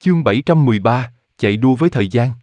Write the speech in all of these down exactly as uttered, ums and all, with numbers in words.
Chương bảy trăm mười ba, chạy đua với thời gian.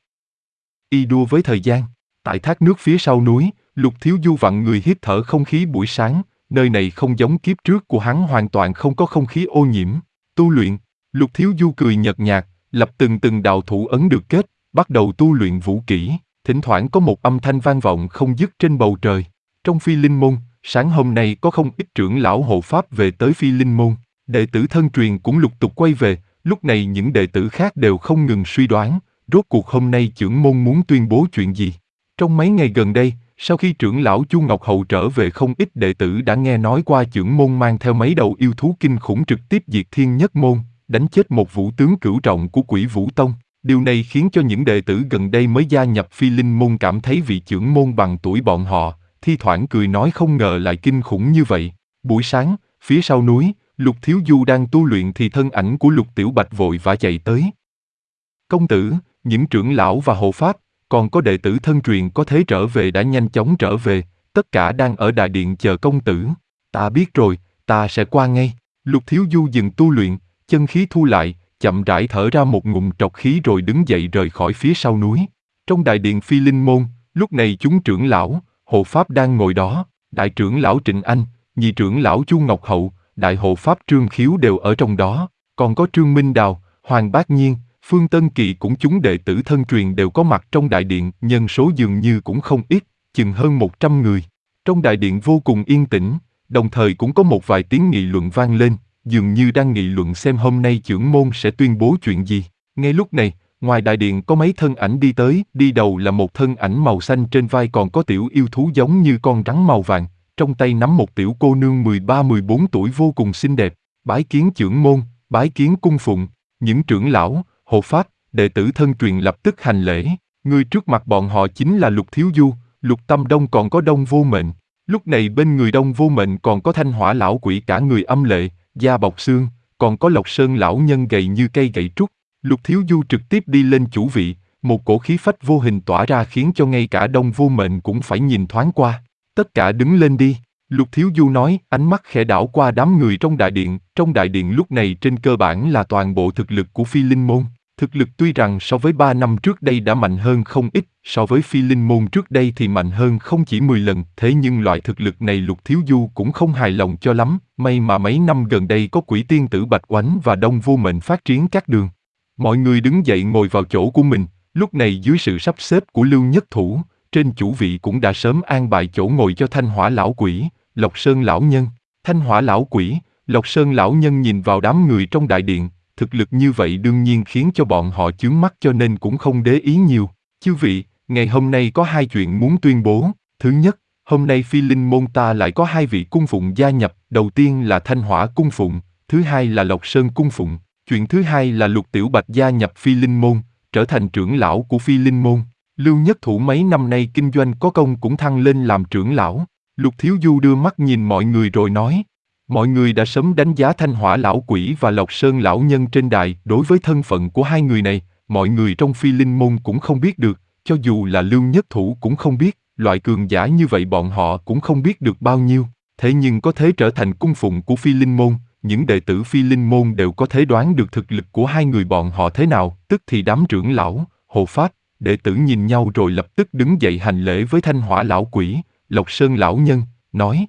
Y đua với thời gian. Tại thác nước phía sau núi, Lục Thiếu Du vặn người hít thở không khí buổi sáng, nơi này không giống kiếp trước của hắn, hoàn toàn không có không khí ô nhiễm. Tu luyện, Lục Thiếu Du cười nhợt nhạt, lập từng từng đạo thủ ấn được kết, bắt đầu tu luyện vũ kỹ. Thỉnh thoảng có một âm thanh vang vọng không dứt trên bầu trời. Trong Phi Linh Môn, sáng hôm nay có không ít trưởng lão hộ pháp về tới Phi Linh Môn, đệ tử thân truyền cũng lục tục quay về. Lúc này những đệ tử khác đều không ngừng suy đoán, rốt cuộc hôm nay trưởng môn muốn tuyên bố chuyện gì. Trong mấy ngày gần đây, sau khi trưởng lão Chu Ngọc Hậu trở về, không ít đệ tử đã nghe nói qua trưởng môn mang theo mấy đầu yêu thú kinh khủng trực tiếp diệt Thiên Nhất Môn, đánh chết một vũ tướng cửu trọng của Quỷ Vũ Tông. Điều này khiến cho những đệ tử gần đây mới gia nhập Phi Linh Môn cảm thấy vị trưởng môn bằng tuổi bọn họ, thi thoảng cười nói không ngờ lại kinh khủng như vậy. Buổi sáng, phía sau núi, Lục Thiếu Du đang tu luyện thì thân ảnh của Lục Tiểu Bạch vội vã chạy tới. Công tử, những trưởng lão và hộ pháp, còn có đệ tử thân truyền có thế trở về đã nhanh chóng trở về, tất cả đang ở đại điện chờ công tử. Ta biết rồi, ta sẽ qua ngay. Lục Thiếu Du dừng tu luyện, chân khí thu lại, chậm rãi thở ra một ngụm trọc khí rồi đứng dậy rời khỏi phía sau núi. Trong đại điện Phi Linh Môn, lúc này chúng trưởng lão, hộ pháp đang ngồi đó, đại trưởng lão Trịnh Anh, nhị trưởng lão Chu Ngọc Hậu, đại hộ pháp Trương Khiếu đều ở trong đó, còn có Trương Minh Đào, Hoàng Bác Nhiên, Phương Tân Kỳ cũng chúng đệ tử thân truyền đều có mặt trong đại điện, nhân số dường như cũng không ít, chừng hơn một trăm người. Trong đại điện vô cùng yên tĩnh, đồng thời cũng có một vài tiếng nghị luận vang lên, dường như đang nghị luận xem hôm nay trưởng môn sẽ tuyên bố chuyện gì. Ngay lúc này, ngoài đại điện có mấy thân ảnh đi tới, đi đầu là một thân ảnh màu xanh, trên vai còn có tiểu yêu thú giống như con rắn màu vàng, trong tay nắm một tiểu cô nương mười ba mười bốn tuổi vô cùng xinh đẹp. Bái kiến trưởng môn, bái kiến cung phụng. Những trưởng lão, hộ pháp, đệ tử thân truyền lập tức hành lễ. Người trước mặt bọn họ chính là Lục Thiếu Du, Lục Tâm Đông, còn có Đông Vô Mệnh. Lúc này bên người Đông Vô Mệnh còn có Thanh Hỏa lão quỷ cả người âm lệ, da bọc xương, còn có Lộc Sơn lão nhân gầy như cây gậy trúc. Lục Thiếu Du trực tiếp đi lên chủ vị, một cổ khí phách vô hình tỏa ra khiến cho ngay cả Đông Vô Mệnh cũng phải nhìn thoáng qua. Tất cả đứng lên đi. Lục Thiếu Du nói, ánh mắt khẽ đảo qua đám người trong đại điện. Trong đại điện lúc này trên cơ bản là toàn bộ thực lực của Phi Linh Môn. Thực lực tuy rằng so với ba năm trước đây đã mạnh hơn không ít, so với Phi Linh Môn trước đây thì mạnh hơn không chỉ mười lần. Thế nhưng loại thực lực này Lục Thiếu Du cũng không hài lòng cho lắm. May mà mấy năm gần đây có Quỷ Tiên Tử Bạch Oánh và Đông Vô Mệnh phát triển các đường. Mọi người đứng dậy ngồi vào chỗ của mình. Lúc này dưới sự sắp xếp của Lưu Nhất Thủ, trên chủ vị cũng đã sớm an bài chỗ ngồi cho Thanh Hỏa lão quỷ, Lộc Sơn lão nhân. Thanh Hỏa lão quỷ, Lộc Sơn lão nhân nhìn vào đám người trong đại điện, thực lực như vậy đương nhiên khiến cho bọn họ chướng mắt, cho nên cũng không để ý nhiều. Chư vị, ngày hôm nay có hai chuyện muốn tuyên bố. Thứ nhất, hôm nay Phi Linh Môn ta lại có hai vị cung phụng gia nhập, đầu tiên là Thanh Hỏa cung phụng, thứ hai là Lộc Sơn cung phụng. Chuyện thứ hai là Lục Tiểu Bạch gia nhập Phi Linh Môn, trở thành trưởng lão của Phi Linh Môn. Lưu Nhất Thủ mấy năm nay kinh doanh có công cũng thăng lên làm trưởng lão. Lục Thiếu Du đưa mắt nhìn mọi người rồi nói, mọi người đã sớm đánh giá Thanh Hỏa lão quỷ và Lộc Sơn lão nhân trên đài. Đối với thân phận của hai người này, mọi người trong Phi Linh Môn cũng không biết được, cho dù là Lưu Nhất Thủ cũng không biết, loại cường giả như vậy bọn họ cũng không biết được bao nhiêu. Thế nhưng có thể trở thành cung phụng của Phi Linh Môn, những đệ tử Phi Linh Môn đều có thể đoán được thực lực của hai người bọn họ thế nào. Tức thì đám trưởng lão, hộ pháp, đệ tử nhìn nhau rồi lập tức đứng dậy hành lễ với Thanh Hỏa lão quỷ, Lộc Sơn lão nhân, nói: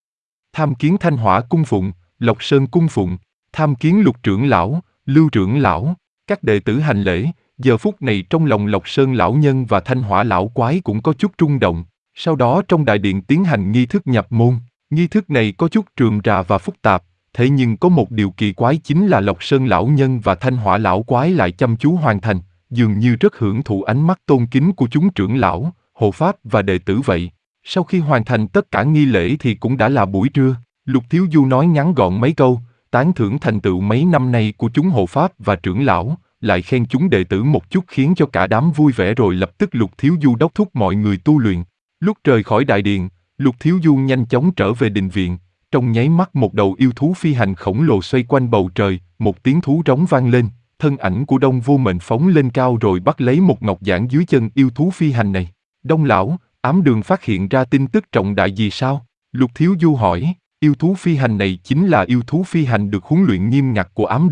tham kiến Thanh Hỏa cung phụng, Lộc Sơn cung phụng, tham kiến Lục trưởng lão, Lưu trưởng lão. Các đệ tử hành lễ. Giờ phút này trong lòng Lộc Sơn lão nhân và Thanh Hỏa lão quái cũng có chút rung động. Sau đó trong đại điện tiến hành nghi thức nhập môn. Nghi thức này có chút rườm rà và phức tạp, thế nhưng có một điều kỳ quái chính là Lộc Sơn lão nhân và Thanh Hỏa lão quái lại chăm chú hoàn thành, dường như rất hưởng thụ ánh mắt tôn kính của chúng trưởng lão, hộ pháp và đệ tử vậy. Sau khi hoàn thành tất cả nghi lễ thì cũng đã là buổi trưa. Lục Thiếu Du nói ngắn gọn mấy câu, tán thưởng thành tựu mấy năm nay của chúng hộ pháp và trưởng lão, lại khen chúng đệ tử một chút khiến cho cả đám vui vẻ, rồi lập tức Lục Thiếu Du đốc thúc mọi người tu luyện. Lúc rời khỏi đại điện, Lục Thiếu Du nhanh chóng trở về đình viện. Trong nháy mắt một đầu yêu thú phi hành khổng lồ xoay quanh bầu trời, một tiếng thú rống vang lên, thân ảnh của Đông Vô Mệnh phóng lên cao rồi bắt lấy một ngọc giản dưới chân yêu thú phi hành này. Đông lão, Ám Đường phát hiện ra tin tức trọng đại gì sao? Lục Thiếu Du hỏi. Yêu thú phi hành này chính là yêu thú phi hành được huấn luyện nghiêm ngặt của Ám Đường,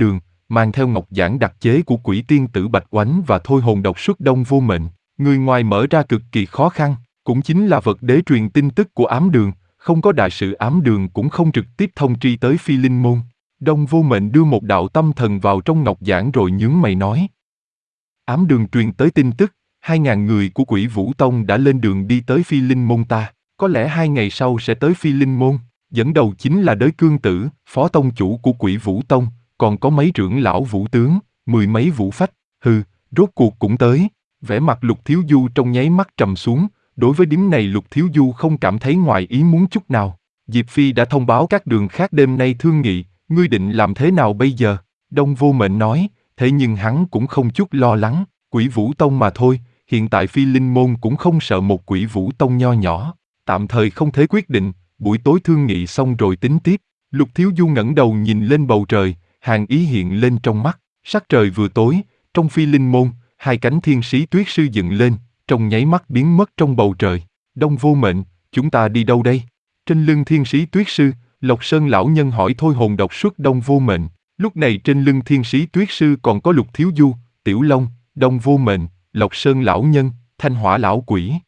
mang theo ngọc giản đặc chế của quỷ tiên tử Bạch Oánh và thôi hồn độc xuất Đông Vô Mệnh. Người ngoài mở ra cực kỳ khó khăn, cũng chính là vật đế truyền tin tức của ám đường, không có đại sự ám đường cũng không trực tiếp thông tri tới Phi Linh Môn. Đông Vô Mệnh đưa một đạo tâm thần vào trong ngọc giản rồi nhướng mày nói. Ám đường truyền tới tin tức, hai ngàn người của Quỷ Vũ Tông đã lên đường đi tới Phi Linh Môn ta, có lẽ hai ngày sau sẽ tới Phi Linh Môn, dẫn đầu chính là Đới Cương Tử, phó tông chủ của Quỷ Vũ Tông, còn có mấy trưởng lão vũ tướng, mười mấy vũ phách, hừ, rốt cuộc cũng tới. Vẻ mặt Lục Thiếu Du trong nháy mắt trầm xuống, đối với điểm này Lục Thiếu Du không cảm thấy ngoài ý muốn chút nào. Diệp Phi đã thông báo các đường khác đêm nay thương nghị, ngươi định làm thế nào bây giờ? Đông Vô Mệnh nói, thế nhưng hắn cũng không chút lo lắng, Quỷ Vũ Tông mà thôi, hiện tại Phi Linh Môn cũng không sợ một Quỷ Vũ Tông nho nhỏ, tạm thời không thể quyết định, buổi tối thương nghị xong rồi tính tiếp. Lục Thiếu Du ngẩng đầu nhìn lên bầu trời, hàn ý hiện lên trong mắt, sắc trời vừa tối, trong Phi Linh Môn, hai cánh thiên sĩ tuyết sư dựng lên, trong nháy mắt biến mất trong bầu trời. Đông Vô Mệnh, chúng ta đi đâu đây? Trên lưng thiên sĩ tuyết sư, Lộc Sơn lão nhân hỏi thôi hồn độc xuất Đông Vô Mệnh. Lúc này trên lưng thiên sĩ tuyết sư còn có Lục Thiếu Du, Tiểu Long, Đông Vô Mệnh, Lộc Sơn lão nhân, Thanh Hỏa lão quỷ.